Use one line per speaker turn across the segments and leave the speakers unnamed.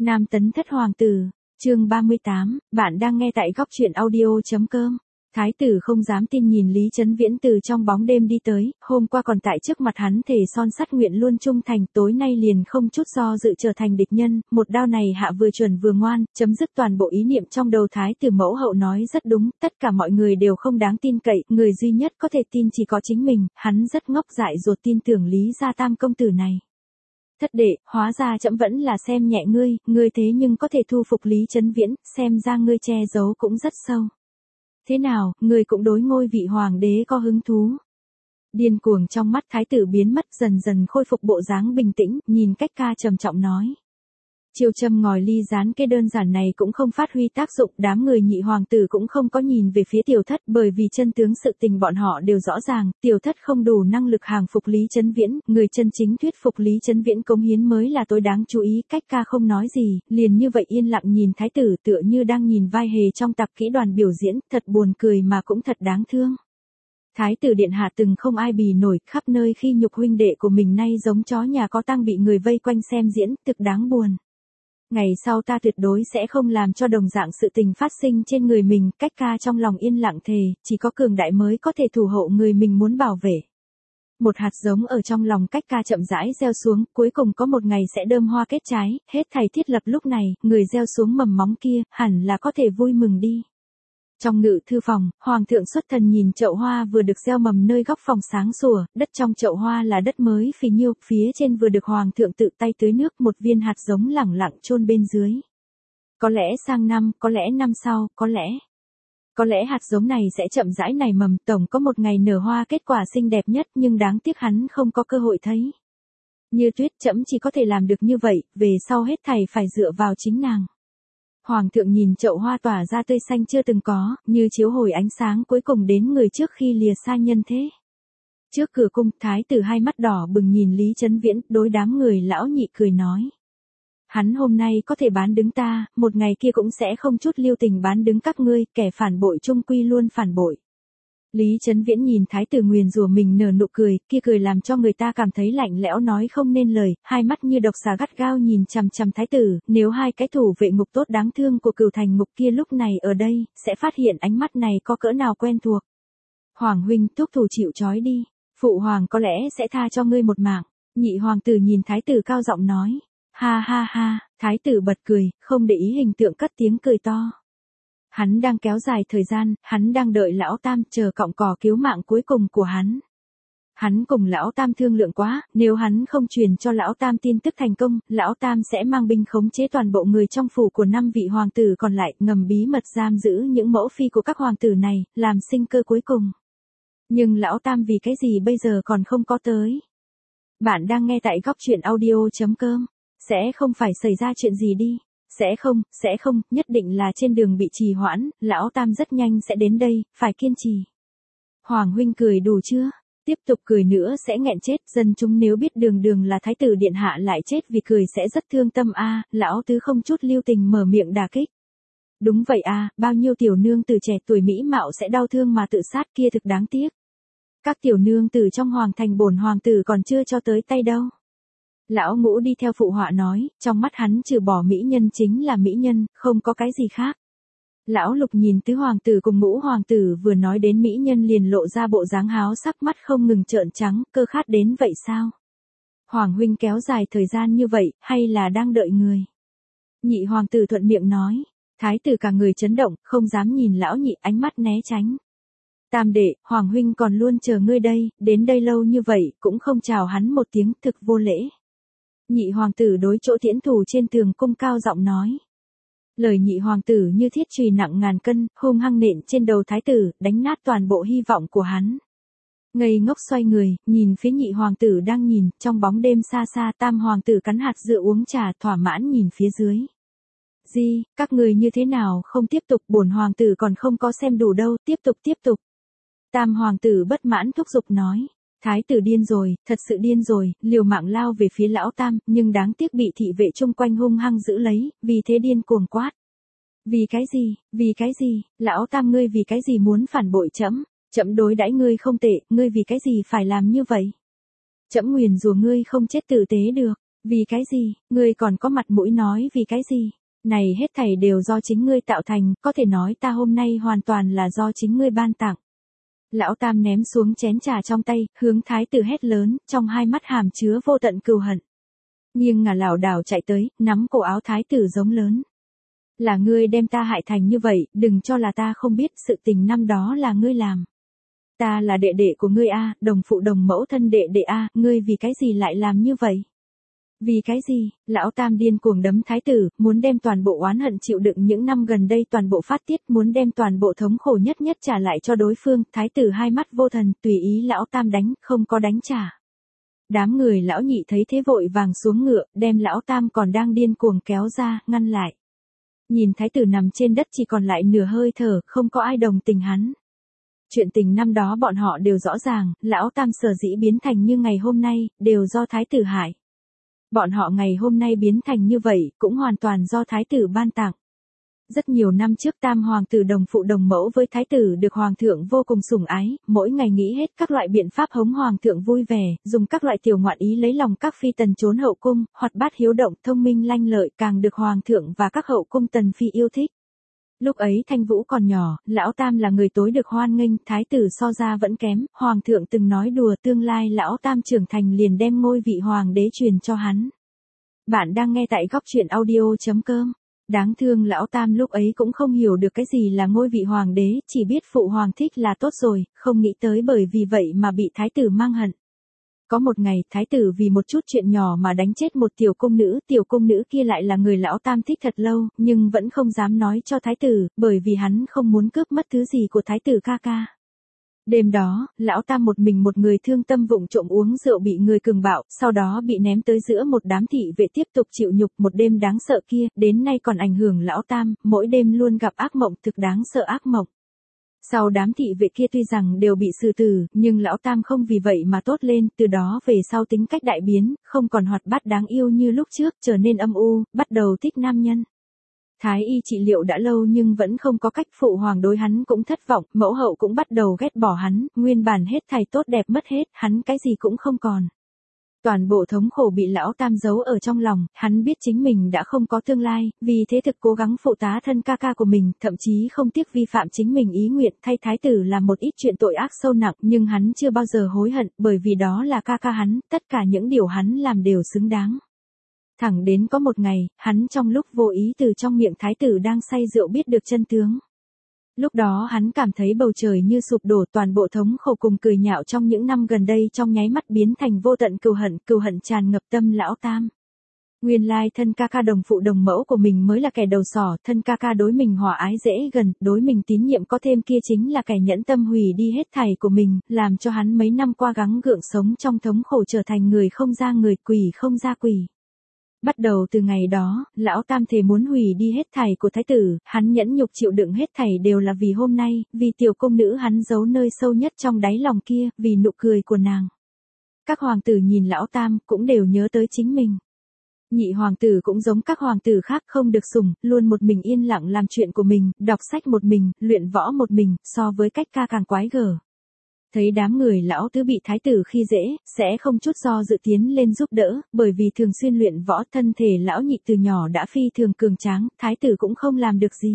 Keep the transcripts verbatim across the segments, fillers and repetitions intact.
Nam tấn thất hoàng tử, chương ba mươi tám, bạn đang nghe tại góc truyện audio.com. Thái tử không dám tin nhìn Lý Chấn Viễn từ trong bóng đêm đi tới, hôm qua còn tại trước mặt hắn thề son sắt nguyện luôn trung thành, tối nay liền không chút do dự trở thành địch nhân, một đao này hạ vừa chuẩn vừa ngoan, chấm dứt toàn bộ ý niệm trong đầu Thái tử mẫu hậu nói rất đúng, tất cả mọi người đều không đáng tin cậy, người duy nhất có thể tin chỉ có chính mình, hắn rất ngốc dại dột tin tưởng Lý gia tam công tử này. Thất đệ, hóa ra trẫm vẫn là xem nhẹ ngươi, ngươi thế nhưng có thể thu phục Lý Chấn Viễn, xem ra ngươi che giấu cũng rất sâu. Thế nào, ngươi cũng đối ngôi vị hoàng đế có hứng thú. Điên cuồng trong mắt thái tử biến mất, dần dần khôi phục bộ dáng bình tĩnh, nhìn cách ca trầm trọng nói. Chiêu châm ngòi ly gián cái đơn giản này cũng không phát huy tác dụng, đám người nhị hoàng tử cũng không có nhìn về phía tiểu thất, bởi vì chân tướng sự tình bọn họ đều rõ ràng, tiểu thất không đủ năng lực hàng phục Lý Chấn Viễn, người chân chính thuyết phục Lý Chấn Viễn cống hiến mới là tối đáng chú ý, cách ca không nói gì, liền như vậy yên lặng nhìn thái tử tựa như đang nhìn vai hề trong tạp kỹ đoàn biểu diễn, thật buồn cười mà cũng thật đáng thương. Thái tử điện hạ từng không ai bì nổi, khắp nơi khi nhục huynh đệ của mình nay giống chó nhà có tang bị người vây quanh xem diễn, thực đáng buồn. Ngày sau ta tuyệt đối sẽ không làm cho đồng dạng sự tình phát sinh trên người mình, cách ca trong lòng yên lặng thề, chỉ có cường đại mới có thể thủ hộ người mình muốn bảo vệ. Một hạt giống ở trong lòng cách ca chậm rãi gieo xuống, cuối cùng có một ngày sẽ đơm hoa kết trái, hết thảy thiết lập lúc này, người gieo xuống mầm móng kia, hẳn là có thể vui mừng đi. Trong ngự thư phòng, hoàng thượng xuất thần nhìn chậu hoa vừa được gieo mầm nơi góc phòng sáng sủa, đất trong chậu hoa là đất mới phì nhiêu, phía trên vừa được hoàng thượng tự tay tưới nước, một viên hạt giống lẳng lặng chôn bên dưới. Có lẽ sang năm, có lẽ năm sau, có lẽ... Có lẽ hạt giống này sẽ chậm rãi nảy mầm, tổng có một ngày nở hoa kết quả xinh đẹp nhất, nhưng đáng tiếc hắn không có cơ hội thấy. Như Tuyết, trẫm chỉ có thể làm được như vậy, về sau hết thảy phải dựa vào chính nàng. Hoàng thượng nhìn chậu hoa tỏa ra tươi xanh chưa từng có, như chiếu hồi ánh sáng cuối cùng đến người trước khi lìa xa nhân thế. Trước cửa cung, thái tử hai mắt đỏ bừng nhìn Lý Chấn Viễn, đối đám người lão nhị cười nói. Hắn hôm nay có thể bán đứng ta, một ngày kia cũng sẽ không chút lưu tình bán đứng các ngươi, kẻ phản bội chung quy luôn phản bội. Lý Chấn Viễn nhìn thái tử nguyền rủa mình nở nụ cười, kia cười làm cho người ta cảm thấy lạnh lẽo nói không nên lời, hai mắt như độc xà gắt gao nhìn chằm chằm thái tử, nếu hai cái thủ vệ ngục tốt đáng thương của cửu thành ngục kia lúc này ở đây, sẽ phát hiện ánh mắt này có cỡ nào quen thuộc. Hoàng huynh, thúc thủ chịu trói đi, phụ hoàng có lẽ sẽ tha cho ngươi một mạng. Nhị hoàng tử nhìn thái tử cao giọng nói, ha ha ha, thái tử bật cười, không để ý hình tượng cất tiếng cười to. Hắn đang kéo dài thời gian, hắn đang đợi lão tam chờ cọng cỏ cứu mạng cuối cùng của hắn. Hắn cùng lão tam thương lượng quá, nếu hắn không truyền cho lão tam tin tức thành công, lão tam sẽ mang binh khống chế toàn bộ người trong phủ của năm vị hoàng tử còn lại, ngầm bí mật giam giữ những mẫu phi của các hoàng tử này, làm sinh cơ cuối cùng. Nhưng lão tam vì cái gì bây giờ còn không có tới? Bạn đang nghe tại góc truyện audio.com, sẽ không phải xảy ra chuyện gì đi. Sẽ không, sẽ không, nhất định là trên đường bị trì hoãn, lão tam rất nhanh sẽ đến đây, phải kiên trì. Hoàng huynh cười đủ chưa? Tiếp tục cười nữa sẽ nghẹn chết, dân chúng nếu biết đường đường là thái tử điện hạ lại chết vì cười sẽ rất thương tâm a. À, lão tứ không chút lưu tình mở miệng đả kích. Đúng vậy a, à, bao nhiêu tiểu nương từ trẻ tuổi mỹ mạo sẽ đau thương mà tự sát kia thực đáng tiếc. Các tiểu nương từ trong hoàng thành bổn hoàng tử còn chưa cho tới tay đâu. Lão ngũ đi theo phụ họa nói, trong mắt hắn trừ bỏ mỹ nhân chính là mỹ nhân, không có cái gì khác. Lão lục nhìn tứ hoàng tử cùng ngũ hoàng tử vừa nói đến mỹ nhân liền lộ ra bộ dáng háo sắc, mắt không ngừng trợn trắng, cơ khát đến vậy sao? Hoàng huynh kéo dài thời gian như vậy, hay là đang đợi người? Nhị hoàng tử thuận miệng nói, thái tử cả người chấn động, không dám nhìn lão nhị, ánh mắt né tránh. Tam đệ, hoàng huynh còn luôn chờ ngươi đây, đến đây lâu như vậy, cũng không chào hắn một tiếng, thực vô lễ. Nhị hoàng tử đối chỗ tiễn thủ trên tường cung cao giọng nói. Lời nhị hoàng tử như thiết chùy nặng ngàn cân, hung hăng nện trên đầu thái tử, đánh nát toàn bộ hy vọng của hắn. Ngây ngốc xoay người, nhìn phía nhị hoàng tử đang nhìn, trong bóng đêm xa xa tam hoàng tử cắn hạt dưa uống trà thỏa mãn nhìn phía dưới. Gì, các người như thế nào không tiếp tục, bổn hoàng tử còn không có xem đủ đâu, tiếp tục tiếp tục. Tam hoàng tử bất mãn thúc giục nói. Thái tử điên rồi, thật sự điên rồi, liều mạng lao về phía lão tam, nhưng đáng tiếc bị thị vệ chung quanh hung hăng giữ lấy, vì thế điên cuồng quát. Vì cái gì, vì cái gì, lão tam ngươi vì cái gì muốn phản bội trẫm? Trẫm đối đãi ngươi không tệ, ngươi vì cái gì phải làm như vậy? Trẫm nguyền rủa ngươi không chết tử tế được. Vì cái gì, ngươi còn có mặt mũi nói vì cái gì? Này hết thảy đều do chính ngươi tạo thành, có thể nói ta hôm nay hoàn toàn là do chính ngươi ban tặng. Lão Tam ném xuống chén trà trong tay, hướng thái tử hét lớn, trong hai mắt hàm chứa vô tận cừu hận. Nghiêng ngả lảo đảo chạy tới, nắm cổ áo thái tử giống lớn. Là ngươi đem ta hại thành như vậy, đừng cho là ta không biết sự tình năm đó là ngươi làm. Ta là đệ đệ của ngươi a, đồng phụ đồng mẫu thân đệ đệ a, ngươi vì cái gì lại làm như vậy? Vì cái gì? Lão Tam điên cuồng đấm thái tử, muốn đem toàn bộ oán hận chịu đựng những năm gần đây toàn bộ phát tiết, muốn đem toàn bộ thống khổ nhất nhất trả lại cho đối phương, thái tử hai mắt vô thần, tùy ý lão Tam đánh, không có đánh trả. Đám người lão nhị thấy thế vội vàng xuống ngựa, đem lão Tam còn đang điên cuồng kéo ra, ngăn lại. Nhìn thái tử nằm trên đất chỉ còn lại nửa hơi thở, không có ai đồng tình hắn. Chuyện tình năm đó bọn họ đều rõ ràng, lão Tam sở dĩ biến thành như ngày hôm nay, đều do thái tử hại. Bọn họ ngày hôm nay biến thành như vậy, cũng hoàn toàn do thái tử ban tặng. Rất nhiều năm trước Tam hoàng tử đồng phụ đồng mẫu với thái tử được hoàng thượng vô cùng sủng ái, mỗi ngày nghĩ hết các loại biện pháp hống hoàng thượng vui vẻ, dùng các loại tiểu ngoạn ý lấy lòng các phi tần trốn hậu cung, hoạt bát hiếu động, thông minh lanh lợi, càng được hoàng thượng và các hậu cung tần phi yêu thích. Lúc ấy Thanh Vũ còn nhỏ, lão Tam là người tối được hoan nghênh, thái tử so ra vẫn kém, hoàng thượng từng nói đùa tương lai lão Tam trưởng thành liền đem ngôi vị hoàng đế truyền cho hắn. Bạn đang nghe tại góc truyện audio chấm com. Đáng thương lão Tam lúc ấy cũng không hiểu được cái gì là ngôi vị hoàng đế, chỉ biết phụ hoàng thích là tốt rồi, không nghĩ tới bởi vì vậy mà bị thái tử mang hận. Có một ngày, thái tử vì một chút chuyện nhỏ mà đánh chết một tiểu cung nữ, tiểu cung nữ kia lại là người lão Tam thích thật lâu, nhưng vẫn không dám nói cho thái tử, bởi vì hắn không muốn cướp mất thứ gì của thái tử ca ca. Đêm đó, lão Tam một mình một người thương tâm vụng trộm uống rượu bị người cường bạo, sau đó bị ném tới giữa một đám thị vệ tiếp tục chịu nhục một đêm đáng sợ kia, đến nay còn ảnh hưởng lão Tam, mỗi đêm luôn gặp ác mộng thực đáng sợ ác mộng. Sau đám thị vệ kia tuy rằng đều bị xử tử, nhưng lão Tam không vì vậy mà tốt lên, từ đó về sau tính cách đại biến, không còn hoạt bát đáng yêu như lúc trước, trở nên âm u, bắt đầu thích nam nhân. Thái y trị liệu đã lâu nhưng vẫn không có cách, phụ hoàng đối hắn cũng thất vọng, mẫu hậu cũng bắt đầu ghét bỏ hắn, nguyên bản hết thảy tốt đẹp mất hết, hắn cái gì cũng không còn. Toàn bộ thống khổ bị lão Tam giấu ở trong lòng, hắn biết chính mình đã không có tương lai, vì thế thực cố gắng phụ tá thân ca ca của mình, thậm chí không tiếc vi phạm chính mình ý nguyện thay thái tử làm một ít chuyện tội ác sâu nặng, nhưng hắn chưa bao giờ hối hận, bởi vì đó là ca ca hắn, tất cả những điều hắn làm đều xứng đáng. Thẳng đến có một ngày, hắn trong lúc vô ý từ trong miệng thái tử đang say rượu biết được chân tướng. Lúc đó hắn cảm thấy bầu trời như sụp đổ, toàn bộ thống khổ cùng cười nhạo trong những năm gần đây trong nháy mắt biến thành vô tận cừu hận, cừu hận tràn ngập tâm lão Tam. Nguyên lai thân ca ca đồng phụ đồng mẫu của mình mới là kẻ đầu sỏ, thân ca ca đối mình hòa ái dễ gần, đối mình tín nhiệm có thêm kia chính là kẻ nhẫn tâm hủy đi hết thảy của mình, làm cho hắn mấy năm qua gắng gượng sống trong thống khổ trở thành người không ra người, quỷ không ra quỷ. Bắt đầu từ ngày đó, lão Tam thề muốn hủy đi hết thảy của thái tử, hắn nhẫn nhục chịu đựng hết thảy đều là vì hôm nay, vì tiểu cung nữ hắn giấu nơi sâu nhất trong đáy lòng kia, vì nụ cười của nàng. Các hoàng tử nhìn lão Tam cũng đều nhớ tới chính mình. Nhị hoàng tử cũng giống các hoàng tử khác không được sủng, luôn một mình yên lặng làm chuyện của mình, đọc sách một mình, luyện võ một mình, so với cách ca càng quái gở. Thấy đám người lão tứ bị thái tử khi dễ, sẽ không chút do dự tiến lên giúp đỡ, bởi vì thường xuyên luyện võ, thân thể lão nhị từ nhỏ đã phi thường cường tráng, thái tử cũng không làm được gì.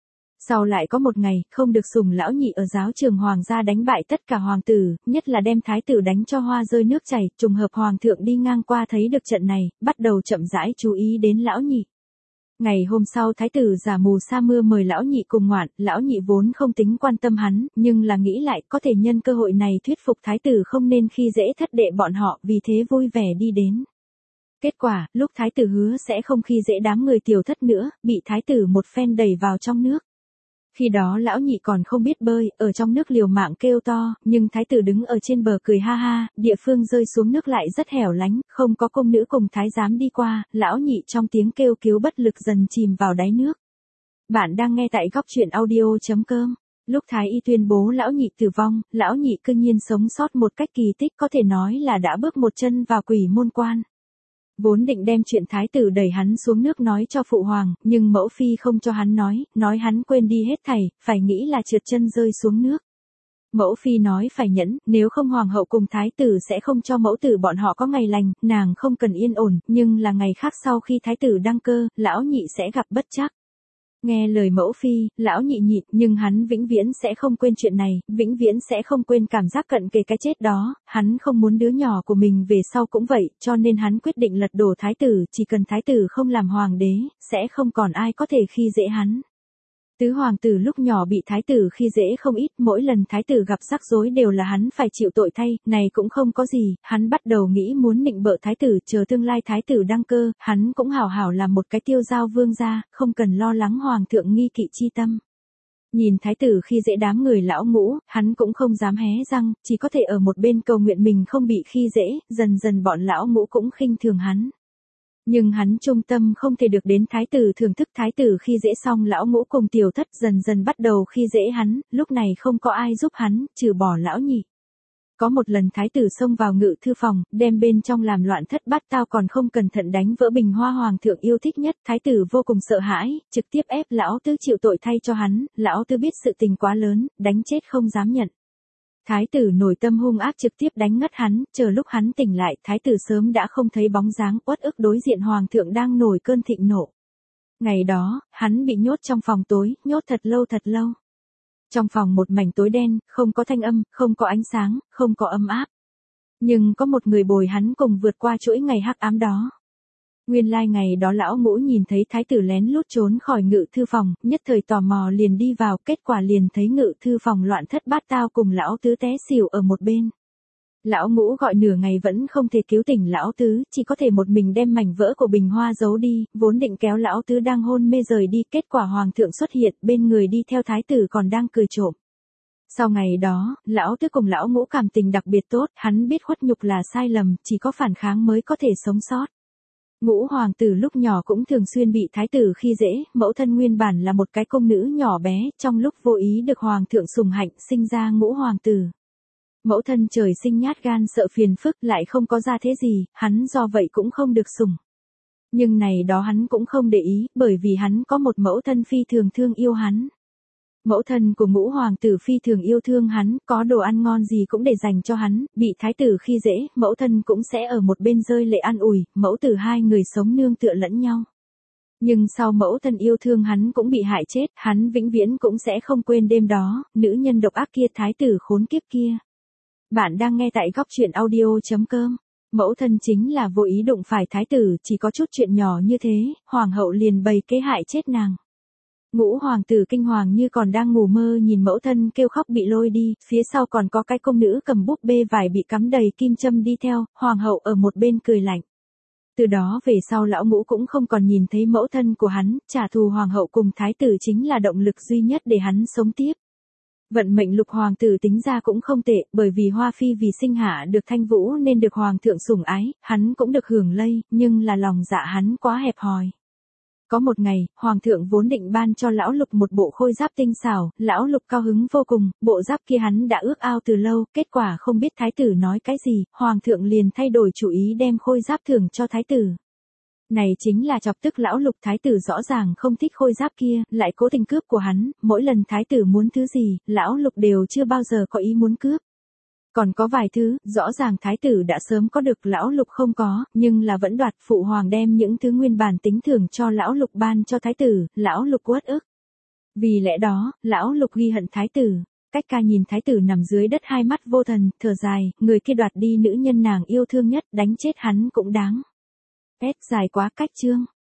Sau lại có một ngày, không được sủng lão nhị ở giáo trường hoàng gia đánh bại tất cả hoàng tử, nhất là đem thái tử đánh cho hoa rơi nước chảy, trùng hợp hoàng thượng đi ngang qua thấy được trận này, bắt đầu chậm rãi chú ý đến lão nhị. Ngày hôm sau thái tử giả mù sa mưa mời lão nhị cùng ngoạn, lão nhị vốn không tính quan tâm hắn, nhưng là nghĩ lại có thể nhân cơ hội này thuyết phục thái tử không nên khi dễ thất đệ bọn họ, vì thế vui vẻ đi đến. Kết quả, lúc thái tử hứa sẽ không khi dễ đám người tiểu thất nữa, bị thái tử một phen đẩy vào trong nước. Khi đó lão nhị còn không biết bơi, ở trong nước liều mạng kêu to, nhưng thái tử đứng ở trên bờ cười ha ha, địa phương rơi xuống nước lại rất hẻo lánh, không có cung nữ cùng thái giám đi qua, lão nhị trong tiếng kêu cứu bất lực dần chìm vào đáy nước. Bạn đang nghe tại góc truyện audio chấm com. Lúc thái y tuyên bố lão nhị tử vong, lão nhị cư nhiên sống sót một cách kỳ tích, có thể nói là đã bước một chân vào quỷ môn quan. Vốn định đem chuyện thái tử đẩy hắn xuống nước nói cho phụ hoàng, nhưng mẫu phi không cho hắn nói, nói hắn quên đi hết thảy, phải nghĩ là trượt chân rơi xuống nước. Mẫu phi nói phải nhẫn, nếu không hoàng hậu cùng thái tử sẽ không cho mẫu tử bọn họ có ngày lành, nàng không cần yên ổn, nhưng là ngày khác sau khi thái tử đăng cơ, lão nhị sẽ gặp bất trắc. Nghe lời mẫu phi, lão nhị nhịn, nhưng hắn vĩnh viễn sẽ không quên chuyện này, vĩnh viễn sẽ không quên cảm giác cận kề cái chết đó, hắn không muốn đứa nhỏ của mình về sau cũng vậy, cho nên hắn quyết định lật đổ thái tử, chỉ cần thái tử không làm hoàng đế, sẽ không còn ai có thể khi dễ hắn. Tứ hoàng tử lúc nhỏ bị thái tử khi dễ không ít, mỗi lần thái tử gặp rắc rối đều là hắn phải chịu tội thay, này cũng không có gì, hắn bắt đầu nghĩ muốn nịnh bợ thái tử, chờ tương lai thái tử đăng cơ, hắn cũng hảo hảo làm một cái tiêu giao vương gia, không cần lo lắng hoàng thượng nghi kỵ chi tâm. Nhìn thái tử khi dễ đám người lão ngũ, hắn cũng không dám hé răng, chỉ có thể ở một bên cầu nguyện mình không bị khi dễ, dần dần bọn lão ngũ cũng khinh thường hắn. Nhưng hắn trung tâm không thể được đến thái tử thưởng thức thái tử khi dễ xong lão ngũ cùng tiểu thất dần dần bắt đầu khi dễ hắn, lúc này không có ai giúp hắn, trừ bỏ lão nhị. Có một lần thái tử xông vào ngự thư phòng, đem bên trong làm loạn thất bát tao còn không cẩn thận đánh vỡ bình hoa hoàng thượng yêu thích nhất, thái tử vô cùng sợ hãi, trực tiếp ép lão tứ chịu tội thay cho hắn, lão tứ biết sự tình quá lớn, đánh chết không dám nhận. Thái tử nổi tâm hung ác trực tiếp đánh ngất hắn, chờ lúc hắn tỉnh lại, thái tử sớm đã không thấy bóng dáng, uất ức đối diện hoàng thượng đang nổi cơn thịnh nộ. Ngày đó, hắn bị nhốt trong phòng tối, nhốt thật lâu thật lâu. Trong phòng một mảnh tối đen, không có thanh âm, không có ánh sáng, không có ấm áp. Nhưng có một người bồi hắn cùng vượt qua chuỗi ngày hắc ám đó. Nguyên lai like ngày đó lão ngũ nhìn thấy thái tử lén lút trốn khỏi ngự thư phòng, nhất thời tò mò liền đi vào, kết quả liền thấy ngự thư phòng loạn thất bát tao cùng lão tứ té xỉu ở một bên. Lão ngũ gọi nửa ngày vẫn không thể cứu tỉnh lão tứ, chỉ có thể một mình đem mảnh vỡ của bình hoa giấu đi, vốn định kéo lão tứ đang hôn mê rời đi, kết quả hoàng thượng xuất hiện, bên người đi theo thái tử còn đang cười trộm. Sau ngày đó, lão tứ cùng lão ngũ cảm tình đặc biệt tốt, hắn biết khuất nhục là sai lầm, chỉ có phản kháng mới có thể sống sót. Ngũ hoàng tử lúc nhỏ cũng thường xuyên bị thái tử khi dễ, mẫu thân nguyên bản là một cái công nữ nhỏ bé, trong lúc vô ý được hoàng thượng sủng hạnh, sinh ra ngũ hoàng tử. Mẫu thân trời sinh nhát gan sợ phiền phức lại không có ra thế gì, hắn do vậy cũng không được sủng. Nhưng này đó hắn cũng không để ý, bởi vì hắn có một mẫu thân phi thường thương yêu hắn. Mẫu thân của ngũ hoàng tử phi thường yêu thương hắn, có đồ ăn ngon gì cũng để dành cho hắn, bị thái tử khi dễ, mẫu thân cũng sẽ ở một bên rơi lệ an ủi, mẫu tử hai người sống nương tựa lẫn nhau. Nhưng sau mẫu thân yêu thương hắn cũng bị hại chết, hắn vĩnh viễn cũng sẽ không quên đêm đó, nữ nhân độc ác kia thái tử khốn kiếp kia. Bạn đang nghe tại góc truyện audio chấm com. Mẫu thân chính là vô ý đụng phải thái tử, chỉ có chút chuyện nhỏ như thế, hoàng hậu liền bày kế hại chết nàng. Ngũ hoàng tử kinh hoàng như còn đang ngủ mơ nhìn mẫu thân kêu khóc bị lôi đi, phía sau còn có cái công nữ cầm búp bê vải bị cắm đầy kim châm đi theo, hoàng hậu ở một bên cười lạnh. Từ đó về sau lão ngũ cũng không còn nhìn thấy mẫu thân của hắn, trả thù hoàng hậu cùng thái tử chính là động lực duy nhất để hắn sống tiếp. Vận mệnh lục hoàng tử tính ra cũng không tệ, bởi vì Hoa Phi vì sinh hạ được Thanh Vũ nên được hoàng thượng sủng ái, hắn cũng được hưởng lây, nhưng là lòng dạ hắn quá hẹp hòi. Có một ngày, hoàng thượng vốn định ban cho lão lục một bộ khôi giáp tinh xảo, lão lục cao hứng vô cùng, bộ giáp kia hắn đã ước ao từ lâu, kết quả không biết thái tử nói cái gì, hoàng thượng liền thay đổi chủ ý đem khôi giáp thưởng cho thái tử. Này chính là chọc tức lão lục, thái tử rõ ràng không thích khôi giáp kia, lại cố tình cướp của hắn, mỗi lần thái tử muốn thứ gì, lão lục đều chưa bao giờ có ý muốn cướp. Còn có vài thứ, rõ ràng thái tử đã sớm có được lão lục không có, nhưng là vẫn đoạt, phụ hoàng đem những thứ nguyên bản tính thưởng cho lão lục ban cho thái tử, lão lục uất ức. Vì lẽ đó, lão lục ghi hận thái tử. Cách ca nhìn thái tử nằm dưới đất hai mắt vô thần, thở dài, người kia đoạt đi nữ nhân nàng yêu thương nhất, đánh chết hắn cũng đáng. S dài quá cách chương.